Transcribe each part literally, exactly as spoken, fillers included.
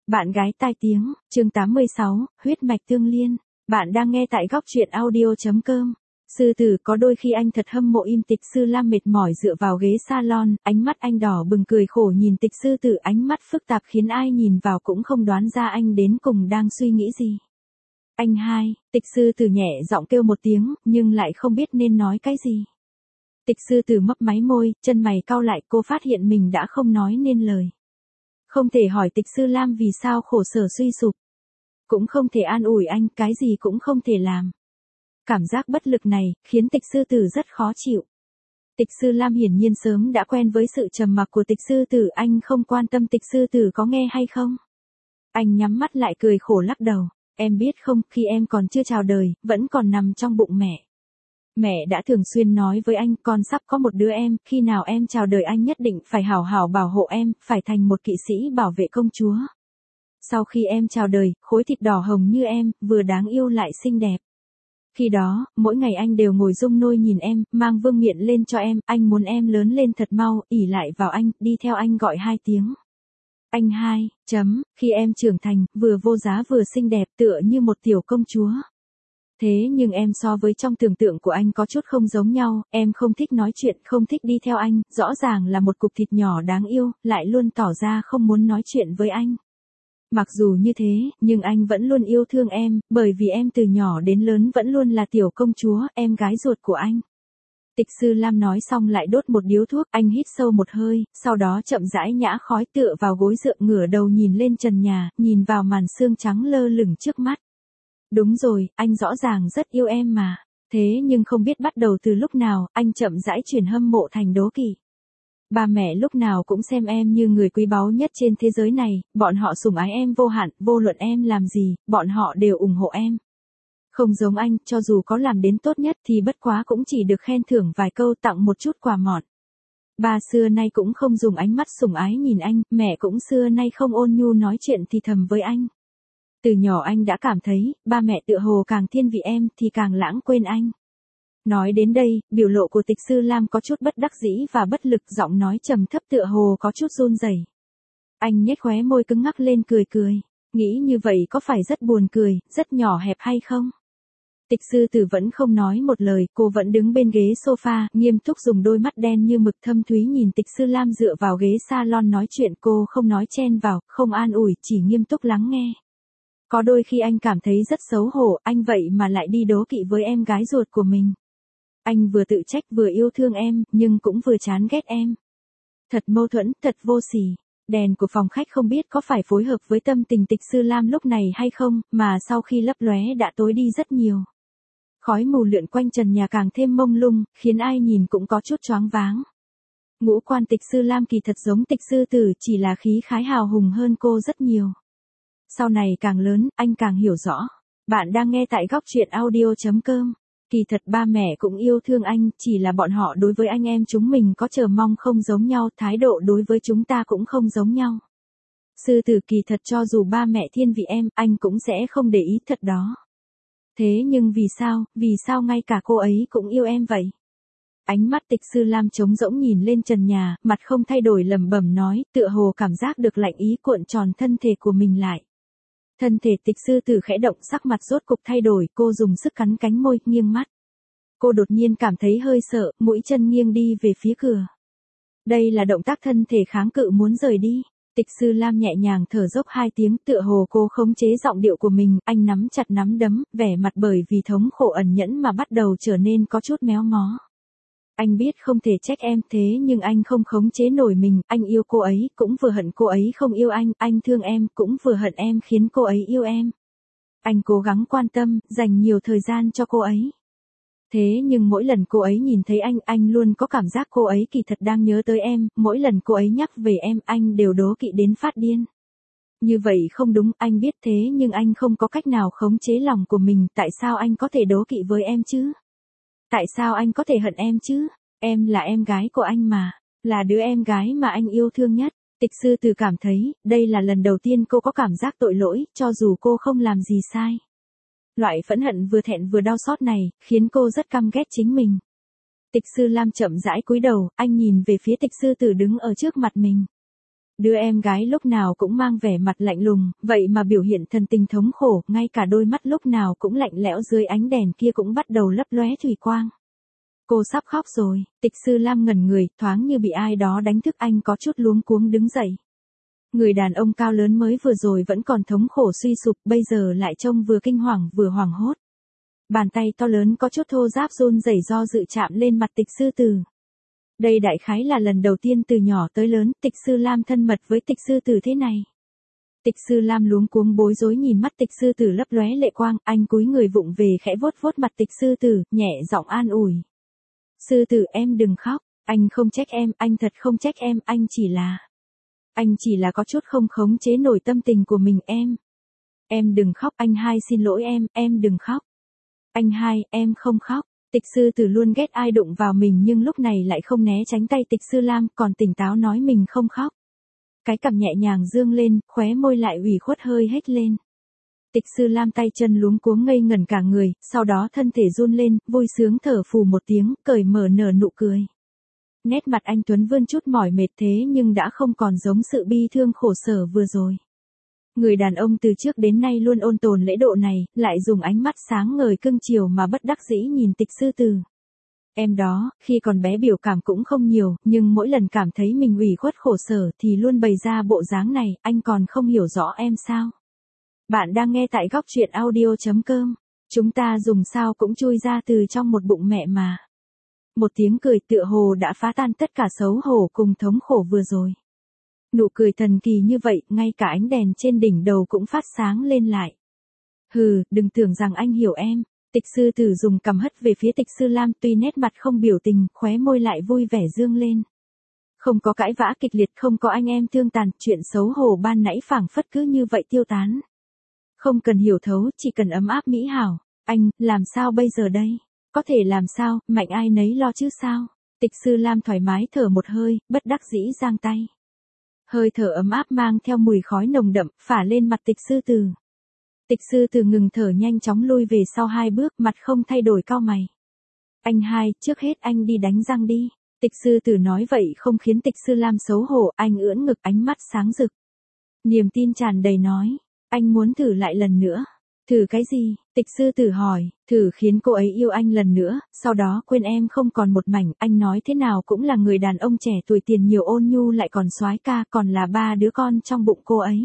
Bạn gái tai tiếng, chương tám mươi sáu, huyết mạch tương liên. Bạn đang nghe tại góc truyện audio chấm com. Sư tử có đôi khi anh thật hâm mộ Im Tịch Sư Lam mệt mỏi dựa vào ghế salon, ánh mắt anh đỏ bừng cười khổ nhìn Tịch Sư Tử, ánh mắt phức tạp khiến ai nhìn vào cũng không đoán ra anh đến cùng đang suy nghĩ gì. Anh hai, Tịch Sư Tử nhẹ giọng kêu một tiếng, nhưng lại không biết nên nói cái gì. Tịch Sư Tử mấp máy môi, chân mày cau lại, cô phát hiện mình đã không nói nên lời. Không thể hỏi Tịch Sư Lam vì sao khổ sở suy sụp. Cũng không thể an ủi anh, cái gì cũng không thể làm. Cảm giác bất lực này, khiến Tịch Sư Tử rất khó chịu. Tịch Sư Lam hiển nhiên sớm đã quen với sự trầm mặc của Tịch Sư Tử, anh không quan tâm Tịch Sư Tử có nghe hay không. Anh nhắm mắt lại cười khổ lắc đầu, em biết không, khi em còn chưa chào đời, vẫn còn nằm trong bụng mẹ. Mẹ đã thường xuyên nói với anh, con sắp có một đứa em, khi nào em chào đời anh nhất định phải hảo hảo bảo hộ em, phải thành một kỵ sĩ bảo vệ công chúa. Sau khi em chào đời, khối thịt đỏ hồng như em, vừa đáng yêu lại xinh đẹp. Khi đó, mỗi ngày anh đều ngồi rung nôi nhìn em, mang vương miện lên cho em, anh muốn em lớn lên thật mau, ỷ lại vào anh, đi theo anh gọi hai tiếng. Anh hai, chấm, khi em trưởng thành, vừa vô giá vừa xinh đẹp tựa như một tiểu công chúa. Thế nhưng em so với trong tưởng tượng của anh có chút không giống nhau, em không thích nói chuyện, không thích đi theo anh, rõ ràng là một cục thịt nhỏ đáng yêu, lại luôn tỏ ra không muốn nói chuyện với anh. Mặc dù như thế, nhưng anh vẫn luôn yêu thương em, bởi vì em từ nhỏ đến lớn vẫn luôn là tiểu công chúa, em gái ruột của anh. Tịch Sư Lam nói xong lại đốt một điếu thuốc, anh hít sâu một hơi, sau đó chậm rãi nhả khói tựa vào gối dựa ngửa đầu nhìn lên trần nhà, nhìn vào màn sương trắng lơ lửng trước mắt. Đúng rồi, anh rõ ràng rất yêu em mà. Thế nhưng không biết bắt đầu từ lúc nào, anh chậm rãi chuyển hâm mộ thành đố kỵ. Ba mẹ lúc nào cũng xem em như người quý báu nhất trên thế giới này, bọn họ sủng ái em vô hạn, vô luận em làm gì, bọn họ đều ủng hộ em. Không giống anh, cho dù có làm đến tốt nhất thì bất quá cũng chỉ được khen thưởng vài câu, tặng một chút quà mọn. Ba xưa nay cũng không dùng ánh mắt sủng ái nhìn anh, mẹ cũng xưa nay không ôn nhu nói chuyện thì thầm với anh. Từ nhỏ anh đã cảm thấy, ba mẹ tựa hồ càng thiên vị em thì càng lãng quên anh. Nói đến đây, biểu lộ của Tịch Sư Lam có chút bất đắc dĩ và bất lực, giọng nói trầm thấp tựa hồ có chút run rẩy. Anh nhếch khóe môi cứng ngắc lên cười cười, nghĩ như vậy có phải rất buồn cười, rất nhỏ hẹp hay không? Tịch Sư Tử vẫn không nói một lời, cô vẫn đứng bên ghế sofa, nghiêm túc dùng đôi mắt đen như mực thâm thúy nhìn Tịch Sư Lam dựa vào ghế salon nói chuyện, cô không nói chen vào, không an ủi, chỉ nghiêm túc lắng nghe. Có đôi khi anh cảm thấy rất xấu hổ, anh vậy mà lại đi đố kỵ với em gái ruột của mình. Anh vừa tự trách vừa yêu thương em, nhưng cũng vừa chán ghét em. Thật mâu thuẫn, thật vô sỉ. Đèn của phòng khách không biết có phải phối hợp với tâm tình Tịch Sư Lam lúc này hay không, mà sau khi lấp lóe đã tối đi rất nhiều. Khói mù lượn quanh trần nhà càng thêm mông lung, khiến ai nhìn cũng có chút choáng váng. Ngũ quan Tịch Sư Lam kỳ thật giống Tịch Sư Tử, chỉ là khí khái hào hùng hơn cô rất nhiều. Sau này càng lớn, anh càng hiểu rõ. Bạn đang nghe tại góc truyện audio chấm com. Kỳ thật ba mẹ cũng yêu thương anh, chỉ là bọn họ đối với anh em chúng mình có chờ mong không giống nhau, thái độ đối với chúng ta cũng không giống nhau. Sư Tử, kỳ thật cho dù ba mẹ thiên vị em, anh cũng sẽ không để ý thật đó. Thế nhưng vì sao, vì sao ngay cả cô ấy cũng yêu em vậy? Ánh mắt Tịch Sư Lam trống rỗng nhìn lên trần nhà, mặt không thay đổi lẩm bẩm nói, tựa hồ cảm giác được lạnh ý cuộn tròn thân thể của mình lại. Thân thể Tịch Sư Tử khẽ động, sắc mặt rốt cục thay đổi, cô dùng sức cắn cánh môi, nghiêng mắt. Cô đột nhiên cảm thấy hơi sợ, mũi chân nghiêng đi về phía cửa. Đây là động tác thân thể kháng cự muốn rời đi. Tịch Sư Lam nhẹ nhàng thở dốc hai tiếng, tựa hồ cô khống chế giọng điệu của mình, anh nắm chặt nắm đấm, vẻ mặt bởi vì thống khổ ẩn nhẫn mà bắt đầu trở nên có chút méo mó. Anh biết không thể trách em, thế nhưng anh không khống chế nổi mình, anh yêu cô ấy, cũng vừa hận cô ấy không yêu anh, anh thương em, cũng vừa hận em khiến cô ấy yêu em. Anh cố gắng quan tâm, dành nhiều thời gian cho cô ấy. Thế nhưng mỗi lần cô ấy nhìn thấy anh, anh luôn có cảm giác cô ấy kỳ thật đang nhớ tới em, mỗi lần cô ấy nhắc về em, anh đều đố kỵ đến phát điên. Như vậy không đúng, anh biết thế nhưng anh không có cách nào khống chế lòng của mình, tại sao anh có thể đố kỵ với em chứ? Tại sao anh có thể hận em chứ? Em là em gái của anh mà, là đứa em gái mà anh yêu thương nhất. Tịch Sư Tử cảm thấy, đây là lần đầu tiên cô có cảm giác tội lỗi, cho dù cô không làm gì sai. Loại phẫn hận vừa thẹn vừa đau xót này, khiến cô rất căm ghét chính mình. Tịch Sư Lam chậm rãi cúi đầu, anh nhìn về phía Tịch Sư Tử đứng ở trước mặt mình. Đứa em gái lúc nào cũng mang vẻ mặt lạnh lùng, vậy mà biểu hiện thần tình thống khổ, ngay cả đôi mắt lúc nào cũng lạnh lẽo dưới ánh đèn kia cũng bắt đầu lấp lóe thủy quang. Cô sắp khóc rồi, Tịch Sư Lam ngẩn người, thoáng như bị ai đó đánh thức, anh có chút luống cuống đứng dậy. Người đàn ông cao lớn mới vừa rồi vẫn còn thống khổ suy sụp, bây giờ lại trông vừa kinh hoàng vừa hoảng hốt. Bàn tay to lớn có chút thô ráp run rẩy do dự chạm lên mặt Tịch Sư Tử. Đây đại khái là lần đầu tiên từ nhỏ tới lớn, Tịch Sư Lam thân mật với Tịch Sư Tử thế này. Tịch Sư Lam luống cuống bối rối nhìn mắt Tịch Sư Tử lấp lóe lệ quang, anh cúi người vụng về khẽ vuốt vuốt mặt Tịch Sư Tử, nhẹ giọng an ủi. Sư Tử em đừng khóc, anh không trách em, anh thật không trách em, anh chỉ là... Anh chỉ là có chút không khống chế nổi tâm tình của mình em. Em đừng khóc, anh hai xin lỗi em, em đừng khóc. Anh hai, em không khóc. Tịch Sư Tử luôn ghét ai đụng vào mình nhưng lúc này lại không né tránh tay Tịch Sư Lam, còn tỉnh táo nói mình không khóc. Cái cằm nhẹ nhàng dương lên, khóe môi lại ủy khuất hơi hết lên. Tịch Sư Lam tay chân luống cuống ngây ngẩn cả người, sau đó thân thể run lên, vui sướng thở phù một tiếng, cởi mở nở nụ cười. Nét mặt anh Tuấn vươn chút mỏi mệt thế nhưng đã không còn giống sự bi thương khổ sở vừa rồi. Người đàn ông từ trước đến nay luôn ôn tồn lễ độ này, lại dùng ánh mắt sáng ngời cưng chiều mà bất đắc dĩ nhìn Tịch Sư Tử. Em đó, khi còn bé biểu cảm cũng không nhiều, nhưng mỗi lần cảm thấy mình ủy khuất khổ sở thì luôn bày ra bộ dáng này, anh còn không hiểu rõ em sao? Bạn đang nghe tại góc truyện audio chấm com. Chúng ta dùng sao cũng chui ra từ trong một bụng mẹ mà. Một tiếng cười tựa hồ đã phá tan tất cả xấu hổ cùng thống khổ vừa rồi. Nụ cười thần kỳ như vậy, ngay cả ánh đèn trên đỉnh đầu cũng phát sáng lên lại. Hừ, đừng tưởng rằng anh hiểu em. Tịch Sư Tử dùng cằm hất về phía Tịch Sư Lam, tuy nét mặt không biểu tình, khóe môi lại vui vẻ dương lên. Không có cãi vã kịch liệt, không có anh em thương tàn, chuyện xấu hổ ban nãy phảng phất cứ như vậy tiêu tán. Không cần hiểu thấu, chỉ cần ấm áp mỹ hảo. Anh, làm sao bây giờ đây? Có thể làm sao, mạnh ai nấy lo chứ sao? Tịch Sư Lam thoải mái thở một hơi, bất đắc dĩ giang tay. Hơi thở ấm áp mang theo mùi khói nồng đậm, phả lên mặt Tịch Sư Tử. Tịch Sư Tử ngừng thở nhanh chóng lui về sau hai bước, mặt không thay đổi cau mày. Anh hai, trước hết anh đi đánh răng đi. Tịch Sư Tử nói vậy không khiến Tịch Sư Lam xấu hổ, anh ưỡn ngực ánh mắt sáng rực. Niềm tin tràn đầy nói, anh muốn thử lại lần nữa. Thử cái gì? Tịch Sư Tử hỏi, thử khiến cô ấy yêu anh lần nữa, sau đó quên em không còn một mảnh, anh nói thế nào cũng là người đàn ông trẻ tuổi tiền nhiều ôn nhu lại còn soái ca, còn là ba đứa con trong bụng cô ấy.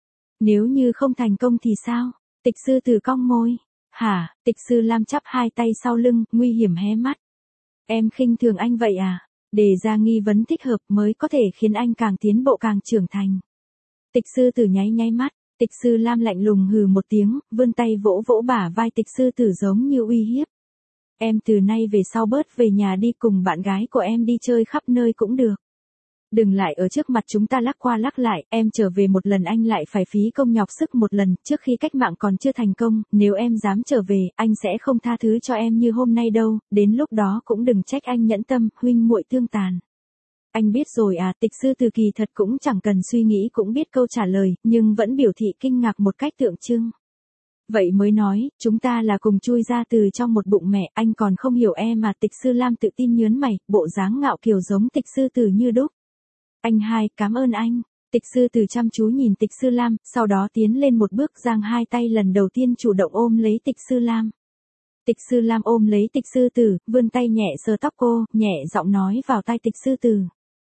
Nếu như không thành công thì sao? Tịch Sư Tử cong môi. Hả? Tịch Sư Lam chắp hai tay sau lưng, nguy hiểm hé mắt. Em khinh thường anh vậy à? Đề ra nghi vấn thích hợp mới có thể khiến anh càng tiến bộ càng trưởng thành. Tịch Sư Tử nháy nháy mắt. Tịch Sư Lam lạnh lùng hừ một tiếng, vươn tay vỗ vỗ bả vai Tịch Sư Tử giống như uy hiếp. Em từ nay về sau bớt về nhà đi, cùng bạn gái của em đi chơi khắp nơi cũng được. Đừng lại ở trước mặt chúng ta lắc qua lắc lại, em trở về một lần anh lại phải phí công nhọc sức một lần, trước khi cách mạng còn chưa thành công, nếu em dám trở về, anh sẽ không tha thứ cho em như hôm nay đâu, đến lúc đó cũng đừng trách anh nhẫn tâm, huynh muội tương tàn. Anh biết rồi à? Tịch Sư Tử kỳ thật cũng chẳng cần suy nghĩ cũng biết câu trả lời, nhưng vẫn biểu thị kinh ngạc một cách tượng trưng. Vậy mới nói, chúng ta là cùng chui ra từ trong một bụng mẹ, anh còn không hiểu em mà. Tịch Sư Lam tự tin nhớn mày, bộ dáng ngạo kiều giống Tịch Sư Tử như đúc. Anh hai, cảm ơn anh. Tịch Sư Tử chăm chú nhìn Tịch Sư Lam, sau đó tiến lên một bước giang hai tay lần đầu tiên chủ động ôm lấy Tịch Sư Lam. Tịch Sư Lam ôm lấy Tịch Sư Tử, vươn tay nhẹ sờ tóc cô, nhẹ giọng nói vào tai Tịch Sư Tử.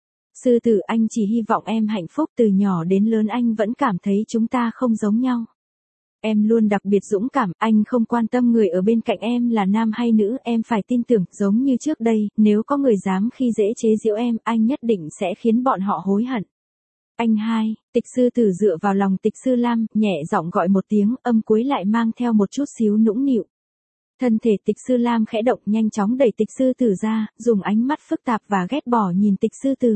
Sư Tử, anh chỉ hy vọng em hạnh phúc, từ nhỏ đến lớn anh vẫn cảm thấy chúng ta không giống nhau. Em luôn đặc biệt dũng cảm, anh không quan tâm người ở bên cạnh em là nam hay nữ, em phải tin tưởng, giống như trước đây, nếu có người dám khi dễ chế giễu em, anh nhất định sẽ khiến bọn họ hối hận. Anh hai, Tịch Sư Tử dựa vào lòng Tịch Sư Lam, nhẹ giọng gọi một tiếng, âm cuối lại mang theo một chút xíu nũng nịu. Thân thể Tịch Sư Lam khẽ động, nhanh chóng đẩy Tịch Sư Tử ra, dùng ánh mắt phức tạp và ghét bỏ nhìn Tịch Sư Tử.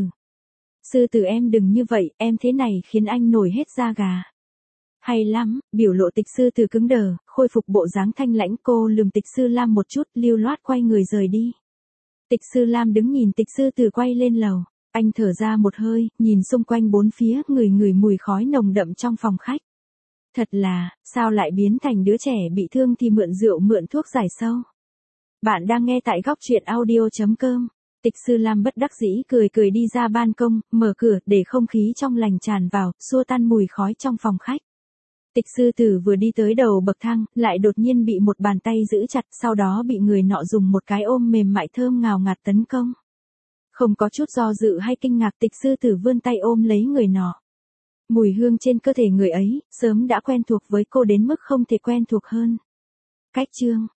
Sư Tử em đừng như vậy, em thế này khiến anh nổi hết da gà. Hay lắm, biểu lộ Tịch Sư Tử cứng đờ, khôi phục bộ dáng thanh lãnh, cô lườm Tịch Sư Lam một chút, lưu loát quay người rời đi. Tịch Sư Lam đứng nhìn Tịch Sư Tử quay lên lầu, anh thở ra một hơi, nhìn xung quanh bốn phía, ngửi ngửi mùi khói nồng đậm trong phòng khách. Thật là, sao lại biến thành đứa trẻ bị thương thì mượn rượu mượn thuốc giải sâu. Bạn đang nghe tại góc truyện audio chấm com. Tịch Sư Lam bất đắc dĩ cười cười đi ra ban công, mở cửa để không khí trong lành tràn vào, xua tan mùi khói trong phòng khách. Tịch sư tử vừa đi tới đầu bậc thang, lại đột nhiên bị một bàn tay giữ chặt, sau đó bị người nọ dùng một cái ôm mềm mại thơm ngào ngạt tấn công. Không có chút do dự hay kinh ngạc, tịch sư tử vươn tay ôm lấy người nọ. Mùi hương trên cơ thể người ấy, sớm đã quen thuộc với cô đến mức không thể quen thuộc hơn. Cách chương